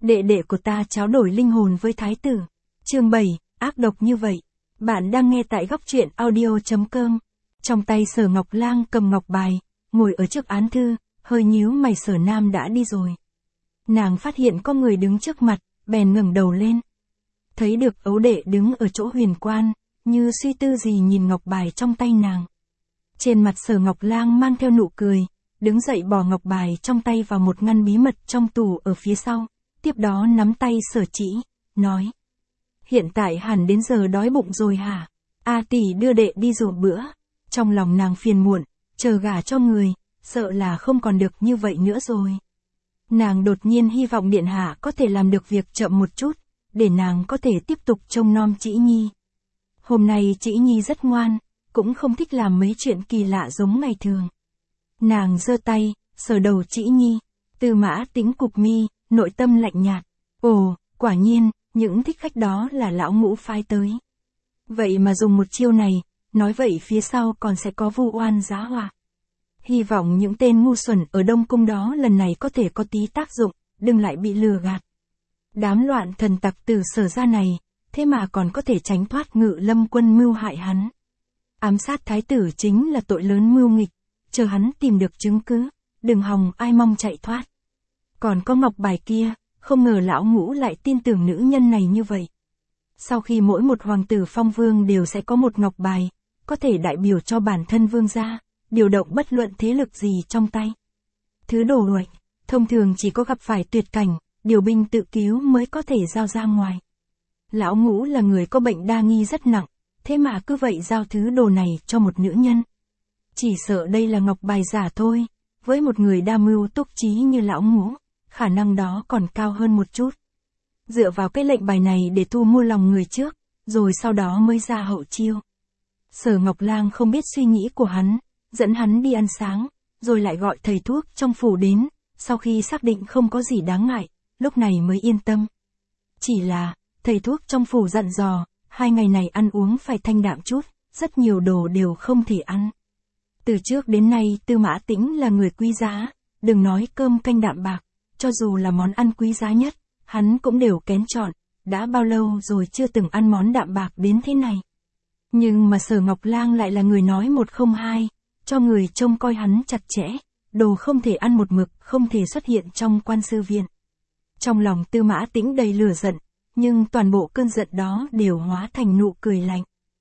đệ đệ của ta tráo đổi linh hồn với thái tử. Chương 7, ác độc như vậy. Bạn đang nghe tại góc truyện audio.com. Trong tay Sở Ngọc Lang cầm ngọc bài, ngồi ở trước án thư, hơi nhíu mày. Sở Nam đã đi rồi. Nàng phát hiện có người đứng trước mặt, bèn ngẩng đầu lên. Thấy được ấu đệ đứng ở chỗ huyền quan, như suy tư gì nhìn ngọc bài trong tay nàng. Trên mặt Sở Ngọc Lang mang theo nụ cười, đứng dậy bỏ ngọc bài trong tay vào một ngăn bí mật trong tủ ở phía sau, tiếp đó nắm tay Sở Chỉ, nói. Hiện tại hẳn đến giờ đói bụng rồi hả? A tỷ đưa đệ đi dỗ bữa. Trong lòng nàng phiền muộn, chờ gả cho người, sợ là không còn được như vậy nữa rồi. Nàng đột nhiên hy vọng điện hạ có thể làm được việc chậm một chút, để nàng có thể tiếp tục trông nom Chỉ Nhi. Hôm nay Chỉ Nhi rất ngoan, cũng không thích làm mấy chuyện kỳ lạ giống ngày thường. Nàng giơ tay, sờ đầu Chỉ Nhi, Tư Mã Tĩnh cụp mi, nội tâm lạnh nhạt. Ồ, quả nhiên, những thích khách đó là lão Ngũ phái tới. Vậy mà dùng một chiêu này, nói vậy phía sau còn sẽ có vu oan giá họa. Hy vọng những tên ngu xuẩn ở Đông Cung đó lần này có thể có tí tác dụng, đừng lại bị lừa gạt. Đám loạn thần tặc từ Sở gia này, thế mà còn có thể tránh thoát Ngự Lâm quân mưu hại hắn. Ám sát thái tử chính là tội lớn mưu nghịch, chờ hắn tìm được chứng cứ, đừng hòng ai mong chạy thoát. Còn có ngọc bài kia, không ngờ lão Ngũ lại tin tưởng nữ nhân này như vậy. Sau khi mỗi một hoàng tử phong vương đều sẽ có một ngọc bài, có thể đại biểu cho bản thân vương gia, điều động bất luận thế lực gì trong tay. Thứ đồ uệch, thông thường chỉ có gặp phải tuyệt cảnh, điều binh tự cứu mới có thể giao ra ngoài. Lão Ngũ là người có bệnh đa nghi rất nặng, thế mà cứ vậy giao thứ đồ này cho một nữ nhân. Chỉ sợ đây là ngọc bài giả thôi, với một người đa mưu túc trí như lão Ngũ, khả năng đó còn cao hơn một chút. Dựa vào cái lệnh bài này để thu mua lòng người trước, rồi sau đó mới ra hậu chiêu. Sở Ngọc Lang không biết suy nghĩ của hắn, dẫn hắn đi ăn sáng, rồi lại gọi thầy thuốc trong phủ đến, sau khi xác định không có gì đáng ngại, lúc này mới yên tâm. Chỉ là, thầy thuốc trong phủ dặn dò, 2 ngày này ăn uống phải thanh đạm chút, rất nhiều đồ đều không thể ăn. Từ trước đến nay Tư Mã Tĩnh là người quý giá, đừng nói cơm canh đạm bạc, cho dù là món ăn quý giá nhất, hắn cũng đều kén chọn, đã bao lâu rồi chưa từng ăn món đạm bạc đến thế này. Nhưng mà Sở Ngọc Lang lại là người nói một không hai, cho người trông coi hắn chặt chẽ, đồ không thể ăn một mực, không thể xuất hiện trong quan sư viện. Trong lòng Tư Mã Tĩnh đầy lửa giận, nhưng toàn bộ cơn giận đó đều hóa thành nụ cười lạnh.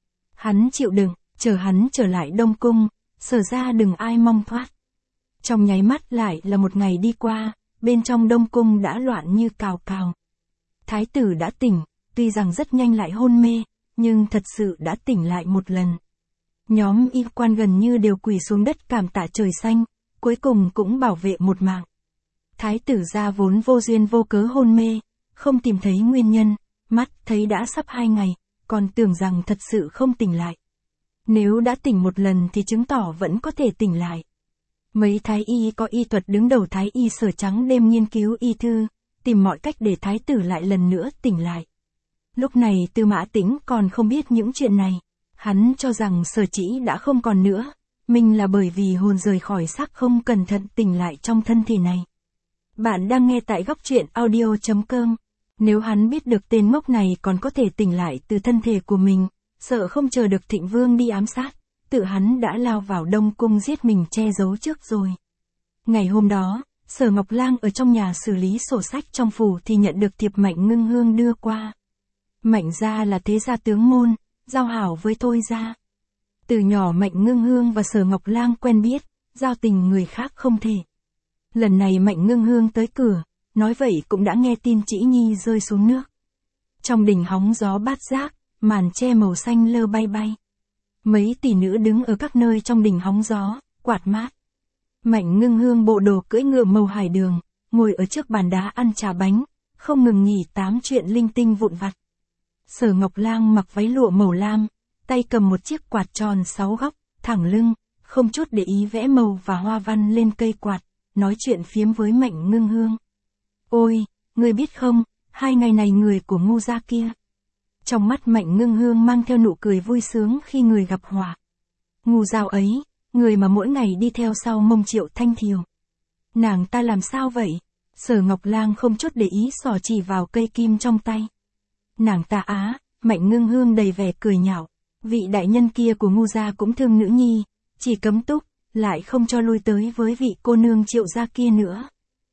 Hắn chịu đựng, chờ hắn trở lại Đông Cung, Sở ra đừng ai mong thoát. Trong nháy mắt lại là một ngày đi qua, bên trong Đông Cung đã loạn như cào cào. Thái tử đã tỉnh, tuy rằng rất nhanh lại hôn mê, nhưng thật sự đã tỉnh lại một lần. Nhóm y quan gần như đều quỳ xuống đất cảm tạ trời xanh, cuối cùng cũng bảo vệ một mạng. Thái tử gia vốn vô duyên vô cớ hôn mê, không tìm thấy nguyên nhân, mắt thấy đã sắp 2 ngày, còn tưởng rằng thật sự không tỉnh lại. Nếu đã tỉnh một lần thì chứng tỏ vẫn có thể tỉnh lại. Mấy thái y có y thuật đứng đầu thái y Sở trắng đêm nghiên cứu y thư, tìm mọi cách để thái tử lại lần nữa tỉnh lại. Lúc này Tư Mã Tĩnh còn không biết những chuyện này, hắn cho rằng Sở Chỉ đã không còn nữa, mình là bởi vì hồn rời khỏi xác không cẩn thận tỉnh lại trong thân thể này. Bạn đang nghe tại góc truyện audio.com. Nếu hắn biết được tên ngốc này còn có thể tỉnh lại từ thân thể của mình, sợ không chờ được Thịnh Vương đi ám sát, tự hắn đã lao vào Đông Cung giết mình che giấu trước rồi. Ngày hôm đó, Sở Ngọc Lang ở trong nhà xử lý sổ sách trong phủ thì nhận được thiệp Mạnh Ngưng Hương đưa qua. Mạnh gia là thế gia tướng môn, giao hảo với Thôi gia. Từ nhỏ Mạnh Ngưng Hương và Sở Ngọc Lang quen biết, giao tình người khác không thể. Lần này Mạnh Ngưng Hương tới cửa, nói vậy cũng đã nghe tin Chỉ Nhi rơi xuống nước. Trong đình hóng gió bát giác, màn che màu xanh lơ bay bay. Mấy tỷ nữ đứng ở các nơi trong đình hóng gió, quạt mát. Mạnh Ngưng Hương bộ đồ cưỡi ngựa màu hải đường, ngồi ở trước bàn đá ăn trà bánh, không ngừng nghỉ tám chuyện linh tinh vụn vặt. Sở Ngọc Lang mặc váy lụa màu lam, tay cầm một chiếc quạt tròn 6 góc, thẳng lưng, không chút để ý vẽ màu và hoa văn lên cây quạt, nói chuyện phiếm với Mạnh Ngưng Hương. Ôi, ngươi biết không, 2 ngày này người của Ngu gia kia. Trong mắt Mạnh Ngưng Hương mang theo nụ cười vui sướng khi người gặp họa. Ngu Giao ấy, người mà mỗi ngày đi theo sau mông Triệu Thanh Thiều. Nàng ta làm sao vậy? Sở Ngọc Lang không chút để ý xỏ chỉ vào cây kim trong tay. Nàng ta á, Mạnh Ngưng Hương đầy vẻ cười nhạo. Vị đại nhân kia của Ngu gia cũng thương nữ nhi, chỉ cấm túc, lại không cho lui tới với vị cô nương Triệu gia kia nữa.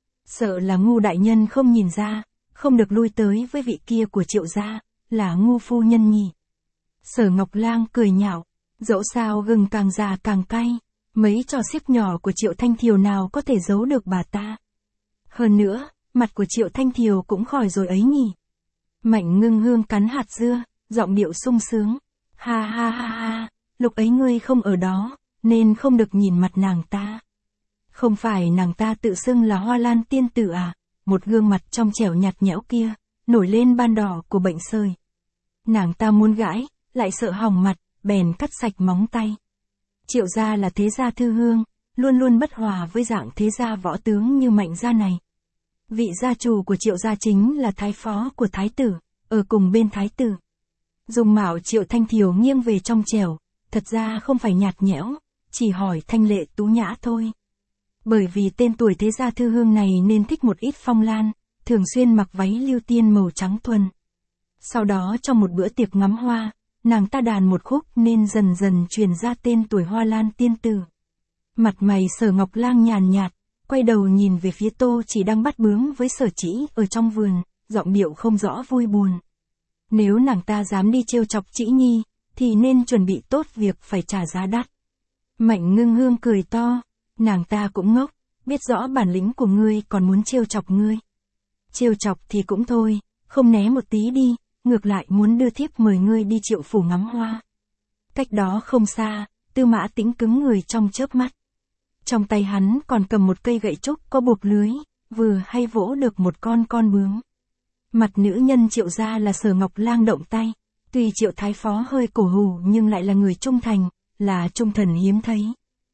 Sợ là Ngu đại nhân không nhìn ra, không được lui tới với vị kia của Triệu gia, là Ngu phu nhân nhỉ. Sở Ngọc Lang cười nhạo, dẫu sao gừng càng già càng cay, mấy trò xiếc nhỏ của Triệu Thanh Thiều nào có thể giấu được bà ta. Hơn nữa, mặt của Triệu Thanh Thiều cũng khỏi rồi ấy nhỉ. Mạnh Ngưng Hương cắn hạt dưa, giọng điệu sung sướng. Ha ha ha ha, lúc ấy ngươi không ở đó, nên không được nhìn mặt nàng ta. Không phải nàng ta tự xưng là Hoa Lan tiên tử à, một gương mặt trong trẻo nhạt nhẽo kia, nổi lên ban đỏ của bệnh sởi. Nàng ta muốn gãi, lại sợ hỏng mặt, bèn cắt sạch móng tay. Triệu gia là thế gia thư hương, luôn luôn bất hòa với dạng thế gia võ tướng như Mạnh gia này. Vị gia chủ của Triệu gia chính là thái phó của thái tử, ở cùng bên thái tử. Dung mạo Triệu Thanh Thiều nghiêng về trong trẻo, thật ra không phải nhạt nhẽo, chỉ hỏi thanh lệ tú nhã thôi. Bởi vì tên tuổi thế gia thư hương này nên thích một ít phong lan, thường xuyên mặc váy lưu tiên màu trắng thuần. Sau đó trong một bữa tiệc ngắm hoa, nàng ta đàn một khúc nên dần dần truyền ra tên tuổi Hoa Lan tiên tử. Mặt mày Sở Ngọc Lang nhàn nhạt, quay đầu nhìn về phía Tô Chỉ đang bắt bướm với Sở Chỉ ở trong vườn, giọng điệu không rõ vui buồn. Nếu nàng ta dám đi trêu chọc Chỉ Nhi, thì nên chuẩn bị tốt việc phải trả giá đắt. Mạnh Ngưng Hương cười to, nàng ta cũng ngốc, biết rõ bản lĩnh của ngươi còn muốn trêu chọc ngươi. Trêu chọc thì cũng thôi, không né một tí đi, ngược lại muốn đưa thiếp mời ngươi đi Triệu phủ ngắm hoa. Cách đó không xa, Tư Mã Tĩnh cứng người trong chớp mắt. Trong tay hắn còn cầm một cây gậy trúc có buộc lưới, vừa hay vỗ được một con bướm. Mặt nữ nhân Triệu gia là Sở Ngọc Lang động tay, tuy Triệu thái phó hơi cổ hủ nhưng lại là người trung thành, là trung thần hiếm thấy.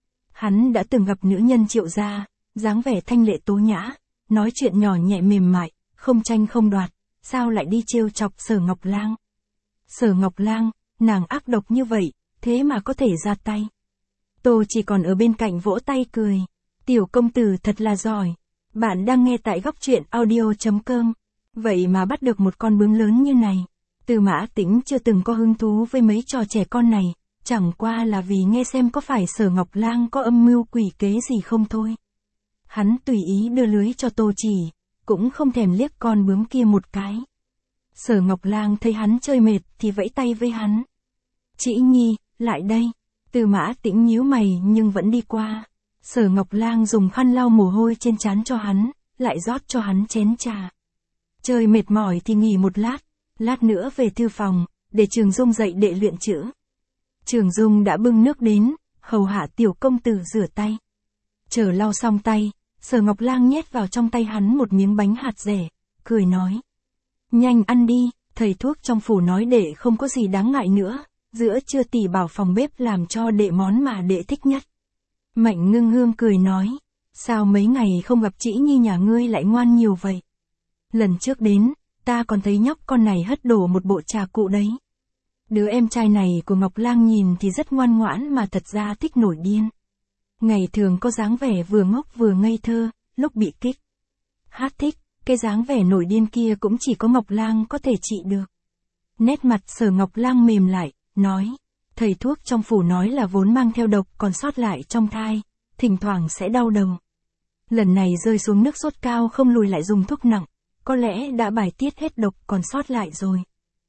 Hắn đã từng gặp nữ nhân Triệu gia, dáng vẻ thanh lệ tố nhã, nói chuyện nhỏ nhẹ mềm mại, không tranh không đoạt, sao lại đi trêu chọc Sở Ngọc Lang. Sở Ngọc Lang, nàng ác độc như vậy, thế mà có thể ra tay. Tô Chỉ còn ở bên cạnh vỗ tay cười. Tiểu công tử thật là giỏi. Bạn đang nghe tại góc truyện audio.com. Vậy mà bắt được một con bướm lớn như này. Tư Mã Tĩnh chưa từng có hứng thú với mấy trò trẻ con này, chẳng qua là vì nghe xem có phải Sở Ngọc Lang có âm mưu quỷ kế gì không thôi. Hắn tùy ý đưa lưới cho Tô Chỉ, cũng không thèm liếc con bướm kia một cái. Sở Ngọc Lang thấy hắn chơi mệt thì vẫy tay với hắn. Chỉ Nhi, lại đây. Tư Mã Tĩnh nhíu mày nhưng vẫn đi qua. Sở Ngọc Lang dùng khăn lau mồ hôi trên trán cho hắn, lại rót cho hắn chén trà. Chơi mệt mỏi thì nghỉ một lát nữa về thư phòng, để Trường Dung dậy đệ luyện chữ. Trường Dung đã bưng nước đến, hầu hạ tiểu công tử rửa tay. Chờ lau xong tay, Sở Ngọc Lang nhét vào trong tay hắn một miếng bánh hạt dẻ, cười nói. Nhanh ăn đi, thầy thuốc trong phủ nói đệ không có gì đáng ngại nữa, giữa trưa tỷ bảo phòng bếp làm cho đệ món mà đệ thích nhất. Mạnh Ngưng Hương cười nói, sao mấy ngày không gặp Chỉ Nhi nhà ngươi lại ngoan nhiều vậy? Lần trước đến, ta còn thấy nhóc con này hất đổ một bộ trà cụ đấy. Đứa em trai này của Ngọc Lang nhìn thì rất ngoan ngoãn mà thật ra thích nổi điên. Ngày thường có dáng vẻ vừa ngốc vừa ngây thơ, lúc bị kích hát thích, cái dáng vẻ nổi điên kia cũng chỉ có Ngọc Lang có thể trị được. Nét mặt Sở Ngọc Lang mềm lại, nói, thầy thuốc trong phủ nói là vốn mang theo độc còn sót lại trong thai, thỉnh thoảng sẽ đau đầu. Lần này rơi xuống nước sốt cao không lùi lại dùng thuốc nặng, có lẽ đã bài tiết hết độc còn sót lại rồi.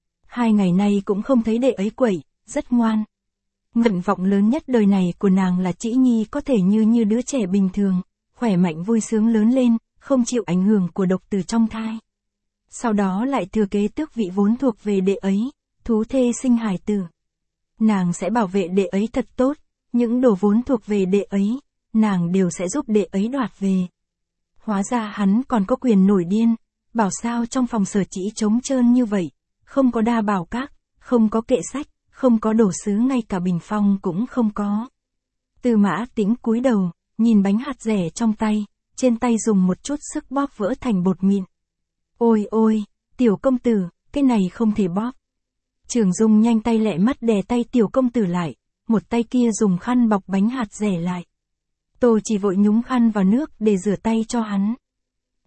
2 ngày nay cũng không thấy đệ ấy quẩy, rất ngoan. Nguyện vọng lớn nhất đời này của nàng là Chỉ Nhi có thể như đứa trẻ bình thường, khỏe mạnh vui sướng lớn lên, không chịu ảnh hưởng của độc từ trong thai. Sau đó lại thừa kế tước vị vốn thuộc về đệ ấy, thú thê sinh hài tử. Nàng sẽ bảo vệ đệ ấy thật tốt, những đồ vốn thuộc về đệ ấy, nàng đều sẽ giúp đệ ấy đoạt về. Hóa ra hắn còn có quyền nổi điên, bảo sao trong phòng Sở Chỉ trống trơn như vậy, không có đa bảo các, không có kệ sách, không có đồ sứ, ngay cả bình phong cũng không có. Tư Mã Tĩnh cúi đầu, nhìn bánh hạt dẻ trong tay, trên tay dùng một chút sức bóp vỡ thành bột mịn. Ôi ôi, tiểu công tử, cái này không thể bóp. Trường Dung nhanh tay lẹ mắt đè tay tiểu công tử lại, một tay kia dùng khăn bọc bánh hạt dẻ lại. Tô Chỉ vội nhúng khăn vào nước để rửa tay cho hắn.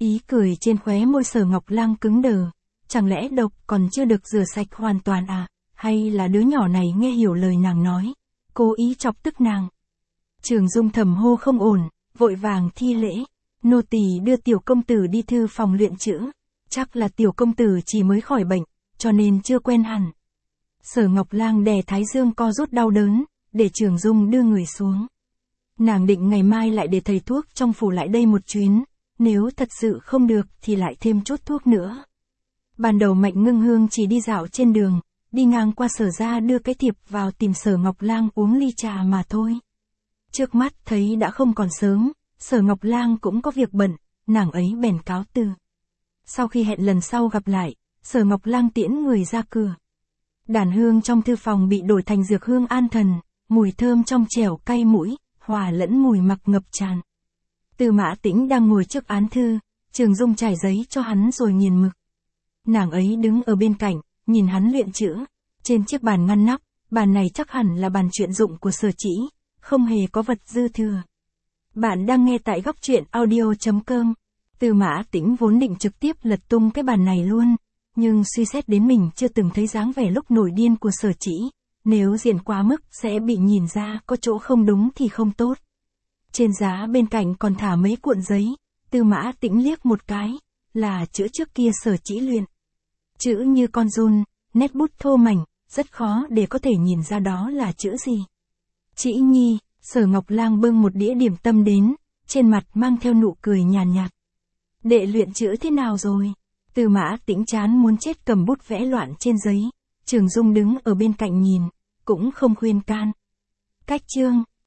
Ý cười trên khóe môi Sở Ngọc Lang cứng đờ. Chẳng lẽ độc còn chưa được rửa sạch hoàn toàn à? Hay là đứa nhỏ này nghe hiểu lời nàng nói, cố ý chọc tức nàng? Trường Dung thầm hô không ổn, vội vàng thi lễ. Nô tỳ đưa tiểu công tử đi thư phòng luyện chữ. Chắc là tiểu công tử chỉ mới khỏi bệnh, cho nên chưa quen hẳn. Sở Ngọc Lang đè thái dương co rút đau đớn, để Trường Dung đưa người xuống. Nàng định ngày mai lại để thầy thuốc trong phủ lại đây một chuyến, nếu thật sự không được thì lại thêm chút thuốc nữa. Ban đầu Mạnh Ngưng Hương chỉ đi dạo trên đường, đi ngang qua Sở gia đưa cái thiệp vào tìm Sở Ngọc Lang uống ly trà mà thôi. Trước mắt thấy đã không còn sớm, Sở Ngọc Lang cũng có việc bận, nàng ấy bèn cáo từ. Sau khi hẹn lần sau gặp lại, Sở Ngọc Lang tiễn người ra cửa. Đàn hương trong thư phòng bị đổi thành dược hương an thần, mùi thơm trong trẻo cay mũi, hòa lẫn mùi mặc ngập tràn. Tư Mã Tĩnh đang ngồi trước án thư, Trường Dung trải giấy cho hắn rồi nghiền mực. Nàng ấy đứng ở bên cạnh, nhìn hắn luyện chữ. Trên chiếc bàn ngăn nắp, bàn này chắc hẳn là bàn truyện dụng của Sở Chỉ, không hề có vật dư thừa. Bạn đang nghe tại góc truyện audio.com. Tư Mã Tĩnh vốn định trực tiếp lật tung cái bàn này luôn, nhưng suy xét đến mình chưa từng thấy dáng vẻ lúc nổi điên của Sở Chỉ, nếu diện quá mức sẽ bị nhìn ra có chỗ không đúng thì không tốt. Trên giá bên cạnh còn thả mấy cuộn giấy, Tư Mã Tĩnh liếc một cái, là chữ trước kia Sở Chỉ luyện. Chữ như con giun, nét bút thô mảnh, rất khó để có thể nhìn ra đó là chữ gì. Chỉ nhi, Sở Ngọc Lang bưng một đĩa điểm tâm đến, trên mặt mang theo nụ cười nhàn nhạt. Đệ luyện chữ thế nào rồi? Tư Mã Tĩnh chán muốn chết cầm bút vẽ loạn trên giấy. Trường Dung đứng ở bên cạnh nhìn, cũng không khuyên can. Cách chương,